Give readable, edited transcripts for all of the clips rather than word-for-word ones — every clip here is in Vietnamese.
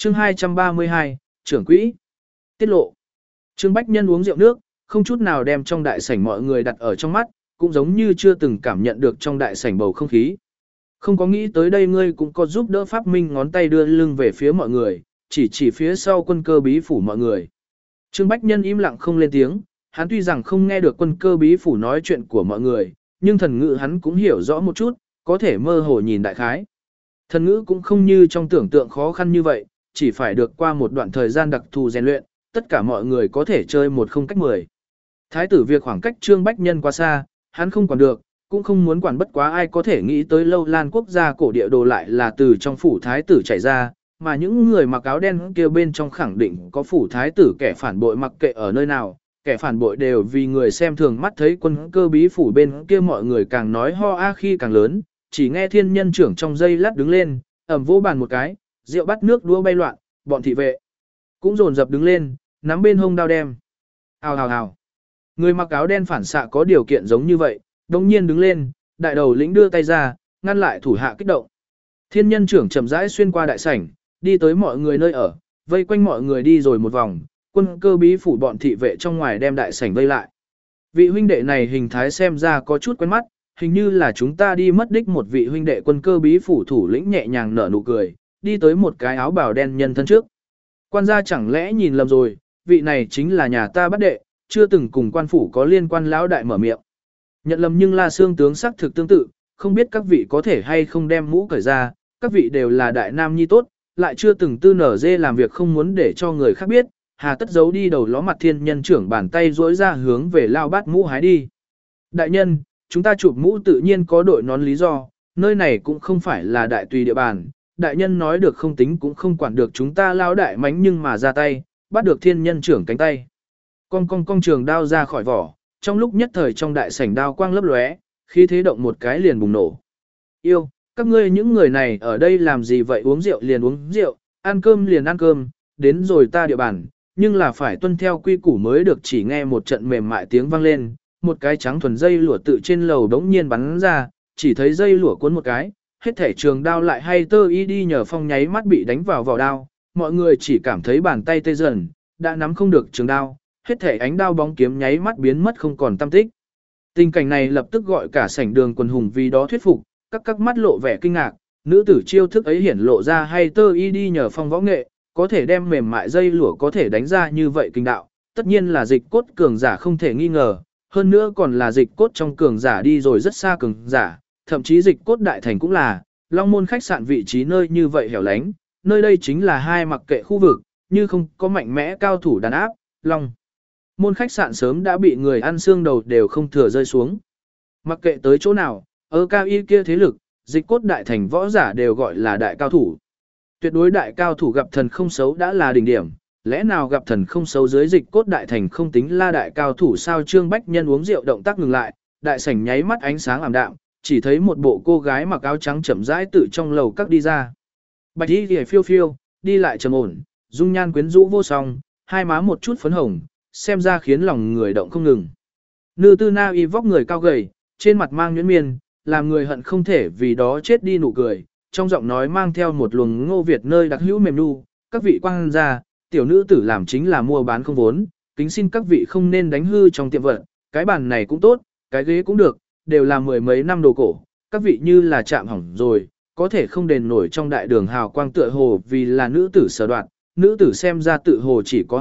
Chương 232, trưởng quỹ. Tiết lộ. Trương Bách Nhân uống rượu nước, không chút nào đem trong đại sảnh mọi người đặt ở trong mắt, cũng giống như chưa từng cảm nhận được trong đại sảnh bầu không khí. Không có nghĩ tới đây ngươi cũng có giúp đỡ Pháp Minh, ngón tay đưa lưng về phía mọi người, chỉ phía sau Quân Cơ Bí phủ mọi người. Trương Bách Nhân im lặng không lên tiếng, hắn tuy rằng không nghe được Quân Cơ Bí phủ nói chuyện của mọi người, nhưng thần ngữ hắn cũng hiểu rõ một chút, có thể mơ hồ nhìn đại khái. Thần ngữ cũng không như trong tưởng tượng khó khăn như vậy, chỉ phải được qua một đoạn thời gian đặc thù rèn luyện, tất cả mọi người có thể chơi một không cách 10. Thái tử việc khoảng cách Trương Bách Nhân quá xa, hắn không quản được, cũng không muốn quản, bất quá ai có thể nghĩ tới Lâu Lan quốc gia cổ địa đồ lại là từ trong phủ thái tử chảy ra, mà những người mặc áo đen kia bên trong khẳng định có phủ thái tử, kẻ phản bội mặc kệ ở nơi nào, kẻ phản bội đều vì người xem thường mắt thấy Quân Cơ Bí phủ bên kia mọi người càng nói ho a khi càng lớn, chỉ nghe Thiên Nhân trưởng trong giây lát đứng lên, ầm vỗ bàn một cái, rượu bắt nước đua bay loạn, bọn thị vệ cũng dồn dập đứng lên, nắm bên hông đao đem. Hào hào hào. Người mặc áo đen phản xạ có điều kiện giống như vậy, đồng nhiên đứng lên, đại đầu lĩnh đưa tay ra, ngăn lại thủ hạ kích động. Thiên Nhân trưởng chậm rãi xuyên qua đại sảnh, đi tới mọi người nơi ở, vây quanh mọi người đi rồi một vòng, Quân Cơ Bí phủ bọn thị vệ trong ngoài đem đại sảnh vây lại. Vị huynh đệ này hình thái xem ra có chút quen mắt, hình như là chúng ta đi mất đích một vị huynh đệ. Quân Cơ Bí phủ thủ lĩnh nhẹ nhàng nở nụ cười, đi tới một cái áo bào đen nhân thân trước. Quan gia chẳng lẽ nhìn lầm rồi, vị này chính là nhà ta bắt đệ, chưa từng cùng quan phủ có liên quan. Lão đại mở miệng. Nhận lầm, nhưng La Xương tướng sắc thực tương tự, không biết các vị có thể hay không đem mũ cởi ra, các vị đều là đại nam nhi tốt, lại chưa từng tư nở dê làm việc không muốn để cho người khác biết, hà tất giấu đi đầu ló mặt. Thiên Nhân trưởng bàn tay duỗi ra hướng về Lao Bát mũ hái đi. Đại nhân, chúng ta chụp mũ tự nhiên có đội nón lý do, nơi này cũng không phải là đại tùy địa bàn, đại nhân nói được không tính cũng không quản được chúng ta. Lao đại mánh nhưng mà ra tay, bắt được Thiên Nhân trưởng cánh tay. Cong trường đao ra khỏi vỏ, trong lúc nhất thời trong đại sảnh đao quang lấp lóe, khi thế động một cái liền bùng nổ. Yêu, các ngươi những người này ở đây làm gì vậy? Uống rượu liền uống rượu, ăn cơm liền ăn cơm, đến rồi ta địa bàn, nhưng là phải tuân theo quy củ mới được. Chỉ nghe một trận mềm mại tiếng vang lên, một cái trắng thuần dây lụa tự trên lầu đống nhiên bắn ra, chỉ thấy dây lụa cuốn một cái, hết thể trường đao lại hay tơ y đi nhờ phong nháy mắt bị đánh vào vỏ đao, mọi người chỉ cảm thấy bàn tay tê dần, đã nắm không được trường đao, hết thể ánh đao bóng kiếm nháy mắt biến mất không còn tăm tích. Tình cảnh này lập tức gọi cả sảnh đường quần hùng vì đó thuyết phục, các mắt lộ vẻ kinh ngạc, nữ tử chiêu thức ấy hiển lộ ra hay tơ y đi nhờ phong võ nghệ, có thể đem mềm mại dây lụa có thể đánh ra như vậy kinh đạo, tất nhiên là dịch cốt cường giả không thể nghi ngờ, hơn nữa còn là dịch cốt trong cường giả đi rồi rất xa cường giả, thậm chí dịch cốt đại thành cũng là. Long Môn khách sạn vị trí nơi như vậy hẻo lánh, nơi đây chính là hai mặc kệ khu vực, như không có mạnh mẽ cao thủ đàn áp, Long Môn khách sạn sớm đã bị người ăn xương đầu đều không thừa rơi xuống. Mặc kệ tới chỗ nào, ở cao y kia thế lực, dịch cốt đại thành võ giả đều gọi là đại cao thủ. Tuyệt đối đại cao thủ gặp thần không xấu đã là đỉnh điểm, lẽ nào gặp thần không xấu dưới dịch cốt đại thành không tính là đại cao thủ sao? Trương Bách Nhân uống rượu động tác ngừng lại, đại sảnh nháy mắt ánh sáng ảm đạm, chỉ thấy một bộ cô gái mặc áo trắng chậm rãi tự trong lầu các đi ra. Bạch y liễu phiêu phiêu, đi lại trầm ổn, dung nhan quyến rũ vô song, hai má một chút phấn hồng, xem ra khiến lòng người động không ngừng. Nữ tư na y vóc người cao gầy, trên mặt mang nhuyễn miên, làm người hận không thể vì đó chết đi nụ cười, trong giọng nói mang theo một luồng Ngô Việt nơi đặc hữu mềm nu. Các vị quan gia, tiểu nữ tử làm chính là mua bán không vốn, kính xin các vị không nên đánh hư trong tiệm vận, cái bàn này cũng tốt, cái ghế cũng được, đều là mười mấy năm đồ cổ, các vị như là chạm hỏng rồi, có thể không đền nổi. Trong đại đường hào quang tựa hồ vì là nữ tử sở đoạt, nữ tử xem ra tự hồ chỉ có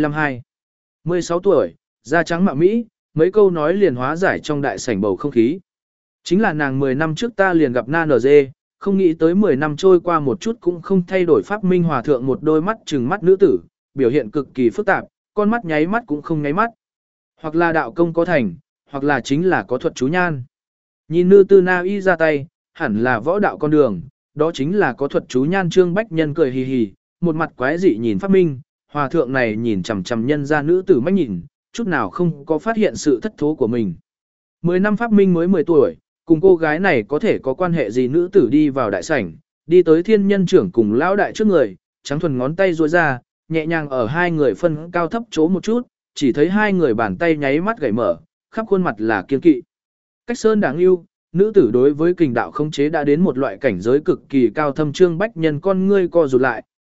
16 tuổi, da trắng mạo Mỹ, mấy câu nói liền hóa giải trong đại sảnh bầu không khí. Chính là nàng 10 năm trước ta liền gặp Na NG, không nghĩ tới 10 năm trôi qua một chút cũng không thay đổi. Pháp Minh hòa thượng một đôi mắt trừng mắt nữ tử, biểu hiện cực kỳ phức tạp, con mắt nháy mắt cũng không nháy mắt. Hoặc là đạo công có thành, hoặc là chính là có thuật chú nhan. Nhìn nữ tư na y ra tay, hẳn là võ đạo con đường, đó chính là có thuật chú nhan. Trương Bách Nhân cười hì hì, một mặt quái dị nhìn Pháp Minh, hòa thượng này nhìn chằm chằm nhân ra nữ tử mắt nhìn, chút nào không có phát hiện sự thất thố của mình. 10 năm Pháp Minh mới 10 tuổi, cùng cô gái này có thể có quan hệ gì? Nữ tử đi vào đại sảnh, đi tới Thiên Nhân trưởng cùng lão đại trước người, trắng thuần ngón tay duỗi ra, nhẹ nhàng ở hai người phân cao thấp chỗ một chút, chỉ thấy hai người bàn tay nháy mắt gảy mở, khắp khuôn mặt là kiên kỵ. Cách sơn đáng yêu, nữ tử đối với kình đạo khống chế đã đến một loại cảnh giới cực kỳ cao thâm. Trương Bách Nhân con ngươi co rụt lại,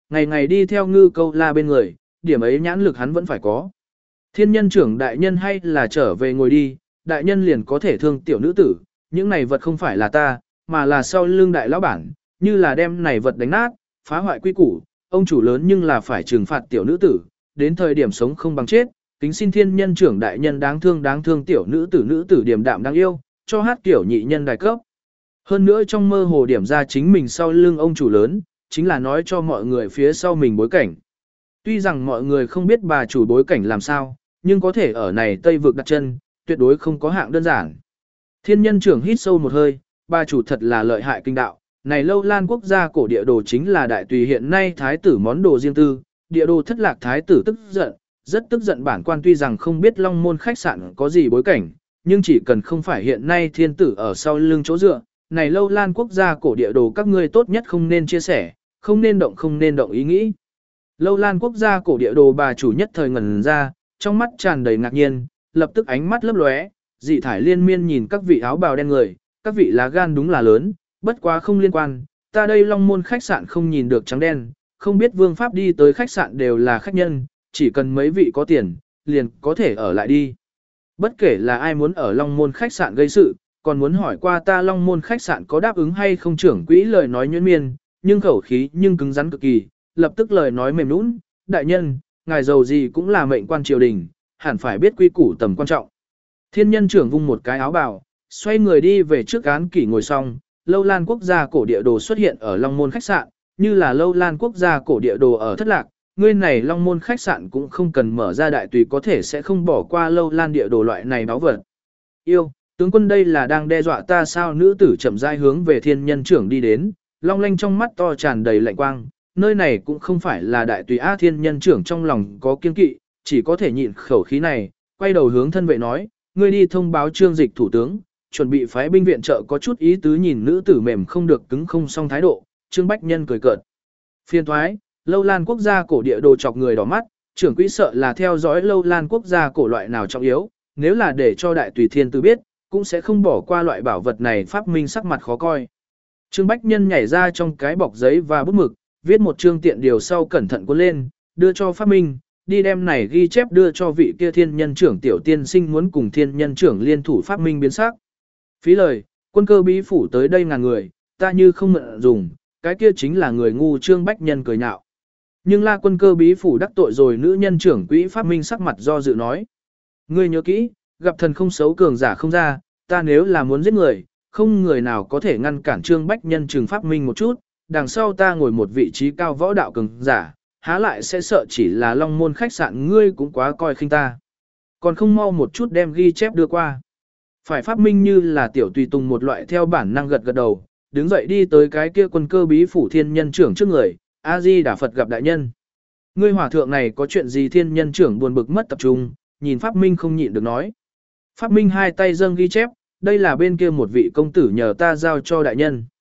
ngày ngày đi theo Ngư Câu La bên người, điểm ấy nhãn lực hắn vẫn phải có. Thiên nhân trưởng đại nhân hay là trở về ngồi đi, đại nhân liền có thể thương tiểu nữ tử, những này vật không phải là ta, mà là sau lưng đại lão bản, như là đem này vật đánh nát, phá hoại quy củ, ông chủ lớn nhưng là phải trừng phạt tiểu nữ tử, đến thời điểm sống không bằng chết, kính xin thiên nhân trưởng đại nhân đáng thương tiểu nữ tử điềm đạm đáng yêu, cho hát kiểu nhị nhân đại cấp. Hơn nữa trong mơ hồ điểm ra chính mình sau lưng ông chủ lớn, chính là nói cho mọi người phía sau mình bối cảnh. Tuy rằng mọi người không biết bà chủ bối cảnh làm sao, nhưng có thể ở này Tây vực đặt chân, tuyệt đối không có hạng đơn giản. Thiên nhân trưởng hít sâu một hơi, bà chủ thật là lợi hại kinh đạo, này Lâu Lan quốc gia cổ địa đồ chính là đại tùy hiện nay thái tử món đồ riêng tư, địa đồ thất lạc thái tử tức giận, rất tức giận bản quan tuy rằng không biết Long Môn khách sạn có gì bối cảnh, nhưng chỉ cần không phải hiện nay thiên tử ở sau lưng chỗ dựa, này Lâu Lan quốc gia cổ địa đồ các ngươi tốt nhất không nên chia sẻ, không nên động ý nghĩ. Lâu Lan quốc gia cổ địa đồ bà chủ nhất thời ngẩn ra, trong mắt tràn đầy ngạc nhiên, lập tức ánh mắt lấp lóe, dị thải liên miên nhìn các vị áo bào đen người, các vị lá gan đúng là lớn, bất quá không liên quan, ta đây Long Môn khách sạn không nhìn được trắng đen, không biết vương pháp đi tới khách sạn đều là khách nhân, chỉ cần mấy vị có tiền, liền có thể ở lại đi. Bất kể là ai muốn ở Long Môn khách sạn gây sự, còn muốn hỏi qua ta Long Môn khách sạn có đáp ứng hay không, trưởng quỹ lời nói nhuyễn miên, nhưng khẩu khí nhưng cứng rắn cực kỳ, lập tức lời nói mềm nũng, đại nhân, ngài giàu gì cũng là mệnh quan triều đình, hẳn phải biết quy củ tầm quan trọng. Thiên nhân trưởng vung một cái áo bào, xoay người đi về trước án kỷ ngồi xong, Lâu Lan quốc gia cổ địa đồ xuất hiện ở Long Môn khách sạn, như là Lâu Lan quốc gia cổ địa đồ ở thất lạc, ngươi này Long Môn khách sạn cũng không cần mở ra đại tùy có thể sẽ không bỏ qua Lâu Lan địa đồ loại này báo vật. Yêu, tướng quân đây là đang đe dọa ta sao? Nữ tử chậm rãi hướng về thiên nhân trưởng đi đến, long lanh trong mắt to tràn đầy lạnh quang, nơi này cũng không phải là đại tùy á. Thiên nhân trưởng trong lòng có kiên kỵ, chỉ có thể nhịn khẩu khí này, quay đầu hướng thân vệ nói, ngươi đi thông báo Trương Dịch thủ tướng, chuẩn bị phái binh viện trợ. Có chút ý tứ nhìn nữ tử mềm không được cứng không xong thái độ, Trương Bách Nhân cười cợt. Phiên thoái, Lâu Lan quốc gia cổ địa đồ chọc người đỏ mắt, trưởng quỹ sợ là theo dõi Lâu Lan quốc gia cổ loại nào trọng yếu, nếu là để cho đại tùy thiên tử biết, cũng sẽ không bỏ qua loại bảo vật này. Pháp Minh sắc mặt khó coi. Trương Bách Nhân nhảy ra trong cái bọc giấy và bút mực, viết một chương tiện điều sau cẩn thận cuốn lên, đưa cho Pháp Minh, đi đem này ghi chép đưa cho vị kia thiên nhân trưởng tiểu tiên sinh muốn cùng thiên nhân trưởng liên thủ. Pháp Minh biến sắc. Phí lời, quân cơ bí phủ tới đây ngàn người, ta như không mượn dùng, cái kia chính là người ngu. Trương Bách Nhân cười nhạo. Nhưng La quân cơ bí phủ đắc tội rồi nữ nhân trưởng quỹ. Pháp Minh sắc mặt do dự nói. Ngươi nhớ kỹ, gặp thần không xấu cường giả không ra, ta nếu là muốn giết người, không người nào có thể ngăn cản. Trương Bách Nhân trừng Pháp Minh một chút, đằng sau ta ngồi một vị trí cao võ đạo cường giả, há lại sẽ sợ chỉ là Long Môn khách sạn, ngươi cũng quá coi khinh ta. Còn không mau một chút đem ghi chép đưa qua. Phải. Pháp Minh như là tiểu tùy tùng một loại theo bản năng gật gật đầu, đứng dậy đi tới cái kia quân cơ bí phủ thiên nhân trưởng trước người, A-di Đà Phật gặp đại nhân. Ngươi hòa thượng này có chuyện gì? Thiên nhân trưởng buồn bực mất tập trung, nhìn Pháp Minh không nhịn được nói. Pháp Minh hai tay dâng ghi chép, đây là bên kia một vị công tử nhờ ta giao cho đại nhân.